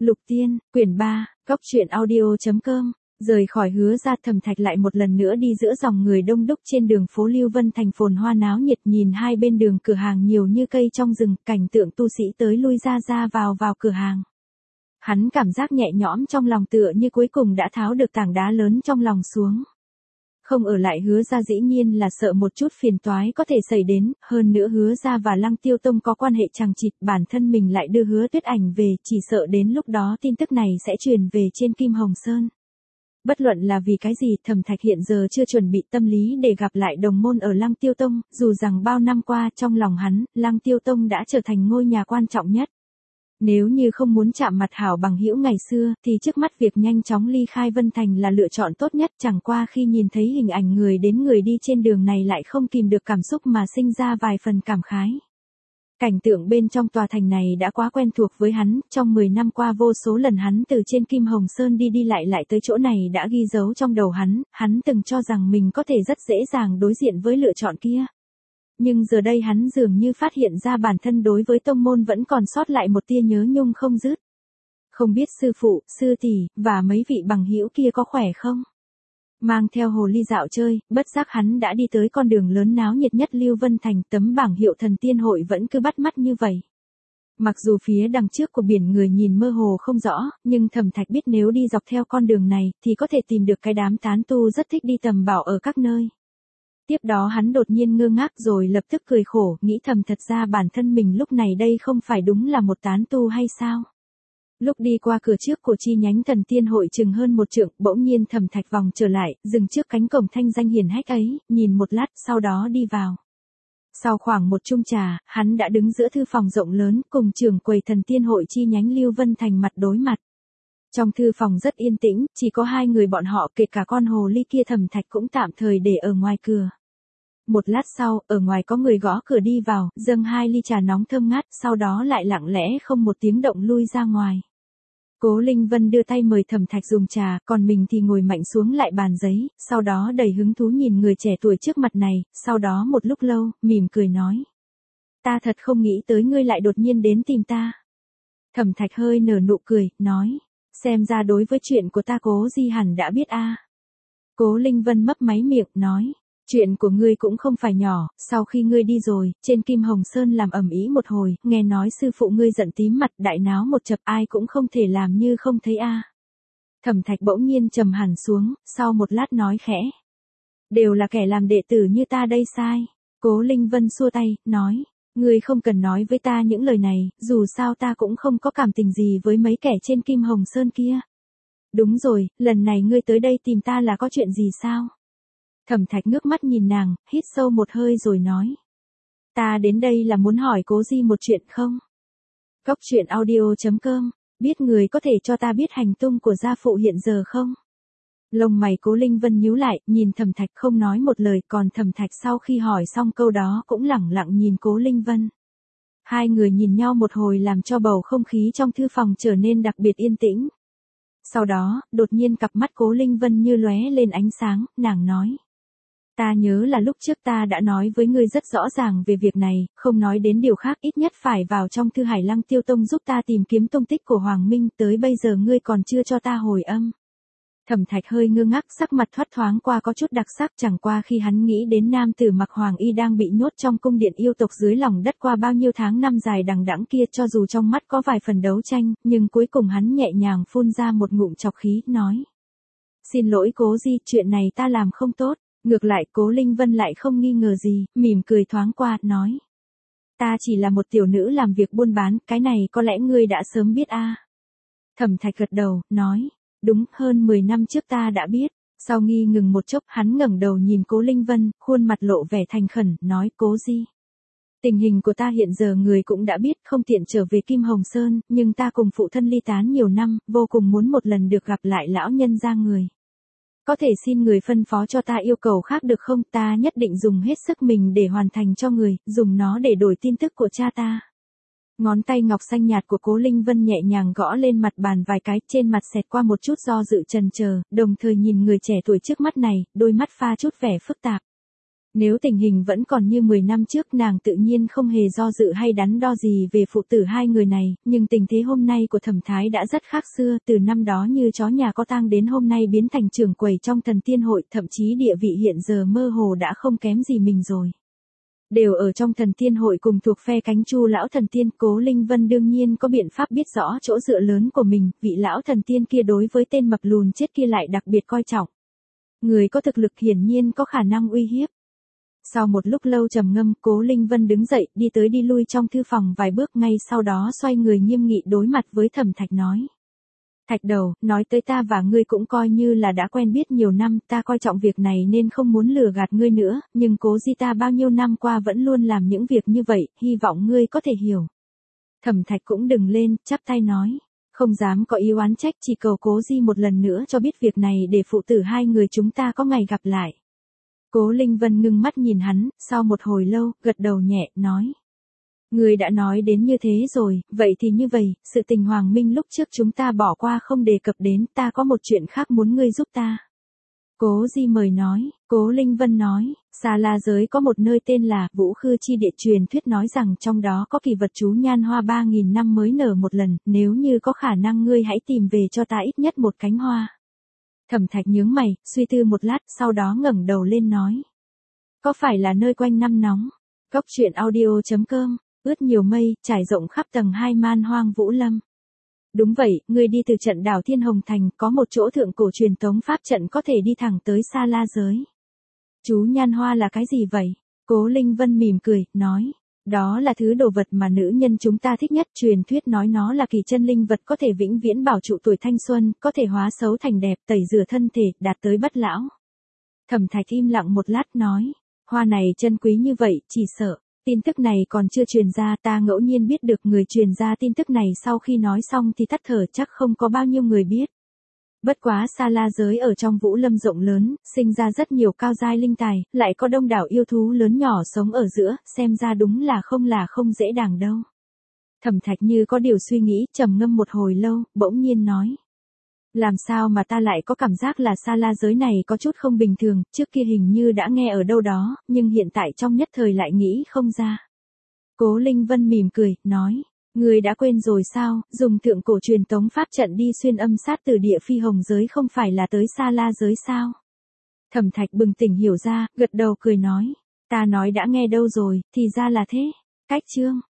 Lục Tiên, quyển 3, góc truyện audio.com. Rời khỏi Hứa ra, Thẩm Thạch lại một lần nữa đi giữa dòng người đông đúc trên đường phố Lưu Vân thành phồn hoa náo nhiệt, nhìn hai bên đường cửa hàng nhiều như cây trong rừng, cảnh tượng tu sĩ tới lui ra vào cửa hàng. Hắn cảm giác nhẹ nhõm trong lòng, tựa như cuối cùng đã tháo được tảng đá lớn trong lòng xuống. Không ở lại Hứa ra dĩ nhiên là sợ một chút phiền toái có thể xảy đến, hơn nữa Hứa ra và Lăng Tiêu Tông có quan hệ chằng chịt, bản thân mình lại đưa Hứa Tuyết Ảnh về, chỉ sợ đến lúc đó tin tức này sẽ truyền về trên Kim Hồng Sơn. Bất luận là vì cái gì, Thẩm Thạch hiện giờ chưa chuẩn bị tâm lý để gặp lại đồng môn ở Lăng Tiêu Tông, dù rằng bao năm qua trong lòng hắn, Lăng Tiêu Tông đã trở thành ngôi nhà quan trọng nhất. Nếu như không muốn chạm mặt hảo bằng hữu ngày xưa, thì trước mắt việc nhanh chóng ly khai Vân Thành là lựa chọn tốt nhất, chẳng qua khi nhìn thấy hình ảnh người đến người đi trên đường này lại không kìm được cảm xúc mà sinh ra vài phần cảm khái. Cảnh tượng bên trong tòa thành này đã quá quen thuộc với hắn, trong 10 năm qua vô số lần hắn từ trên Kim Hồng Sơn đi lại tới chỗ này đã ghi dấu trong đầu hắn từng cho rằng mình có thể rất dễ dàng đối diện với lựa chọn kia. Nhưng giờ đây hắn dường như phát hiện ra bản thân đối với tông môn vẫn còn sót lại một tia nhớ nhung không dứt. Không biết sư phụ, sư tỷ và mấy vị bằng hữu kia có khỏe không? Mang theo hồ ly dạo chơi, bất giác hắn đã đi tới con đường lớn náo nhiệt nhất Lưu Vân Thành, tấm bảng hiệu Thần Tiên Hội vẫn cứ bắt mắt như vậy. Mặc dù phía đằng trước của biển người nhìn mơ hồ không rõ, nhưng Thẩm Thạch biết nếu đi dọc theo con đường này, thì có thể tìm được cái đám tán tu rất thích đi tầm bảo ở các nơi. Tiếp đó hắn đột nhiên ngơ ngác rồi lập tức cười khổ, nghĩ thầm thật ra bản thân mình lúc này đây không phải đúng là một tán tu hay sao? Lúc đi qua cửa trước của chi nhánh Thần Tiên Hội chừng hơn một trượng, bỗng nhiên Thẩm Thạch vòng trở lại, dừng trước cánh cổng thanh danh hiển hách ấy, nhìn một lát, sau đó đi vào. Sau khoảng một chung trà, hắn đã đứng giữa thư phòng rộng lớn, cùng trưởng quầy Thần Tiên Hội chi nhánh Lưu Vân Thành mặt đối mặt. Trong thư phòng rất yên tĩnh, chỉ có hai người bọn họ, kể cả con hồ ly kia Thẩm Thạch cũng tạm thời để ở ngoài cửa. Một lát sau, ở ngoài có người gõ cửa đi vào, dâng 2 ly trà nóng thơm ngát, sau đó lại lặng lẽ không một tiếng động lui ra ngoài. Cố Linh Vân đưa tay mời Thẩm Thạch dùng trà, còn mình thì ngồi mạnh xuống lại bàn giấy, sau đó đầy hứng thú nhìn người trẻ tuổi trước mặt này, sau đó một lúc lâu, mỉm cười nói. Ta thật không nghĩ tới ngươi lại đột nhiên đến tìm ta. Thẩm Thạch hơi nở nụ cười, nói. Xem ra đối với chuyện của ta Cố Di hẳn đã biết a. Cố Linh Vân mấp máy miệng, nói. Chuyện của ngươi cũng không phải nhỏ, sau khi ngươi đi rồi, trên Kim Hồng Sơn làm ầm ĩ một hồi, nghe nói sư phụ ngươi giận tím mặt, đại náo một chập, ai cũng không thể làm như không thấy a. Thẩm Thạch bỗng nhiên trầm hẳn xuống, sau một lát nói khẽ. Đều là kẻ làm đệ tử như ta đây sai. Cố Linh Vân xua tay, nói. Ngươi không cần nói với ta những lời này, dù sao ta cũng không có cảm tình gì với mấy kẻ trên Kim Hồng Sơn kia. Đúng rồi, lần này ngươi tới đây tìm ta là có chuyện gì sao? Thẩm Thạch ngước mắt nhìn nàng, hít sâu một hơi rồi nói. Ta đến đây là muốn hỏi Cố Di một chuyện không? Góc truyện audio.com, biết người có thể cho ta biết hành tung của gia phụ hiện giờ không? Lông mày Cố Linh Vân nhíu lại, nhìn Thẩm Thạch không nói một lời, còn Thẩm Thạch sau khi hỏi xong câu đó cũng lẳng lặng nhìn Cố Linh Vân. Hai người nhìn nhau một hồi làm cho bầu không khí trong thư phòng trở nên đặc biệt yên tĩnh. Sau đó, đột nhiên cặp mắt Cố Linh Vân như lóe lên ánh sáng, nàng nói. Ta nhớ là lúc trước ta đã nói với ngươi rất rõ ràng về việc này, không nói đến điều khác, ít nhất phải vào trong thư Hải Lăng Tiêu Tông giúp ta tìm kiếm tung tích của Hoàng Minh, tới bây giờ ngươi còn chưa cho ta hồi âm. Thẩm Thạch hơi ngơ ngác, sắc mặt thoáng qua có chút đặc sắc, chẳng qua khi hắn nghĩ đến nam tử mặc hoàng y đang bị nhốt trong cung điện yêu tộc dưới lòng đất qua bao nhiêu tháng năm dài đằng đẵng kia, cho dù trong mắt có vài phần đấu tranh, nhưng cuối cùng hắn nhẹ nhàng phun ra một ngụm trọc khí, nói. Xin lỗi Cố Di, chuyện này ta làm không tốt. Ngược lại Cố Linh Vân lại không nghi ngờ gì, mỉm cười thoáng qua, nói. Ta chỉ là một tiểu nữ làm việc buôn bán, cái này có lẽ ngươi đã sớm biết a. Thẩm Thạch gật đầu, nói. Đúng, hơn 10 năm trước ta đã biết. Sau nghi ngừng một chốc, hắn ngẩng đầu nhìn Cố Linh Vân, khuôn mặt lộ vẻ thành khẩn, nói. Cố Di. Tình hình của ta hiện giờ người cũng đã biết, không tiện trở về Kim Hồng Sơn, nhưng ta cùng phụ thân ly tán nhiều năm, vô cùng muốn một lần được gặp lại lão nhân gia người. Có thể xin người phân phó cho ta yêu cầu khác được không? Ta nhất định dùng hết sức mình để hoàn thành cho người, dùng nó để đổi tin tức của cha ta. Ngón tay ngọc xanh nhạt của Cố Linh Vân nhẹ nhàng gõ lên mặt bàn vài cái, trên mặt xẹt qua một chút do dự chần chờ, đồng thời nhìn người trẻ tuổi trước mắt này, đôi mắt pha chút vẻ phức tạp. Nếu tình hình vẫn còn như 10 năm trước nàng tự nhiên không hề do dự hay đắn đo gì về phụ tử hai người này, nhưng tình thế hôm nay của Thẩm Thái đã rất khác xưa, từ năm đó như chó nhà có tang đến hôm nay biến thành trưởng quầy trong Thần Tiên hội, thậm chí địa vị hiện giờ mơ hồ đã không kém gì mình rồi. Đều ở trong Thần Tiên hội cùng thuộc phe cánh Chu lão thần tiên, Cố Linh Vân đương nhiên có biện pháp biết rõ chỗ dựa lớn của mình, vị lão thần tiên kia đối với tên mập lùn chết kia lại đặc biệt coi trọng. Người có thực lực hiển nhiên có khả năng uy hiếp. Sau một lúc lâu trầm ngâm, Cố Linh Vân đứng dậy, đi tới đi lui trong thư phòng vài bước, ngay sau đó xoay người nghiêm nghị đối mặt với Thẩm Thạch nói. Thạch đầu, nói tới ta và ngươi cũng coi như là đã quen biết nhiều năm, ta coi trọng việc này nên không muốn lừa gạt ngươi nữa, nhưng Cố Di ta bao nhiêu năm qua vẫn luôn làm những việc như vậy, hy vọng ngươi có thể hiểu. Thẩm Thạch cũng đừng lên, chắp tay nói. Không dám có ý oán trách, chỉ cầu Cố Di một lần nữa cho biết việc này để phụ tử hai người chúng ta có ngày gặp lại. Cố Linh Vân ngưng mắt nhìn hắn, sau một hồi lâu, gật đầu nhẹ, nói. Ngươi đã nói đến như thế rồi, vậy thì như vậy, sự tình Hoàng Minh lúc trước chúng ta bỏ qua không đề cập đến, ta có một chuyện khác muốn ngươi giúp ta. Cố Di mời nói, Cố Linh Vân nói, Sa La giới có một nơi tên là Vũ Khư Chi Địa, truyền thuyết nói rằng trong đó có kỳ vật chú nhan hoa 3.000 năm mới nở một lần, nếu như có khả năng ngươi hãy tìm về cho ta ít nhất một cánh hoa. Thẩm Thạch nhướng mày, suy tư một lát, sau đó ngẩng đầu lên nói. Có phải là nơi quanh năm nóng? Góc truyện audio.com, ướt nhiều mây, trải rộng khắp tầng 2 man hoang Vũ Lâm. Đúng vậy, ngươi đi từ trận đảo Thiên Hồng Thành, có một chỗ thượng cổ truyền tống pháp trận có thể đi thẳng tới Sa La giới. Chú nhan hoa là cái gì vậy? Cố Linh Vân mỉm cười, nói. Đó là thứ đồ vật mà nữ nhân chúng ta thích nhất, truyền thuyết nói nó là kỳ chân linh vật có thể vĩnh viễn bảo trụ tuổi thanh xuân, có thể hóa xấu thành đẹp, tẩy rửa thân thể, đạt tới bất lão. Thẩm Thạch im lặng một lát nói, hoa này chân quý như vậy, chỉ sợ, tin tức này còn chưa truyền ra, ta ngẫu nhiên biết được người truyền ra tin tức này sau khi nói xong thì tắt thở, chắc không có bao nhiêu người biết. Bất quá Sa La giới ở trong Vũ Lâm rộng lớn, sinh ra rất nhiều cao giai linh tài, lại có đông đảo yêu thú lớn nhỏ sống ở giữa, xem ra đúng là không dễ dàng đâu. Thẩm Thạch như có điều suy nghĩ, trầm ngâm một hồi lâu, bỗng nhiên nói. Làm sao mà ta lại có cảm giác là Sa La giới này có chút không bình thường, trước kia hình như đã nghe ở đâu đó, nhưng hiện tại trong nhất thời lại nghĩ không ra. Cố Linh Vân mỉm cười, nói. Ngươi đã quên rồi sao, dùng thượng cổ truyền tống pháp trận đi xuyên âm sát từ địa phi hồng giới không phải là tới Sa La giới sao? Thẩm Thạch bừng tỉnh hiểu ra, gật đầu cười nói. Ta nói đã nghe đâu rồi, thì ra là thế. Cách chương.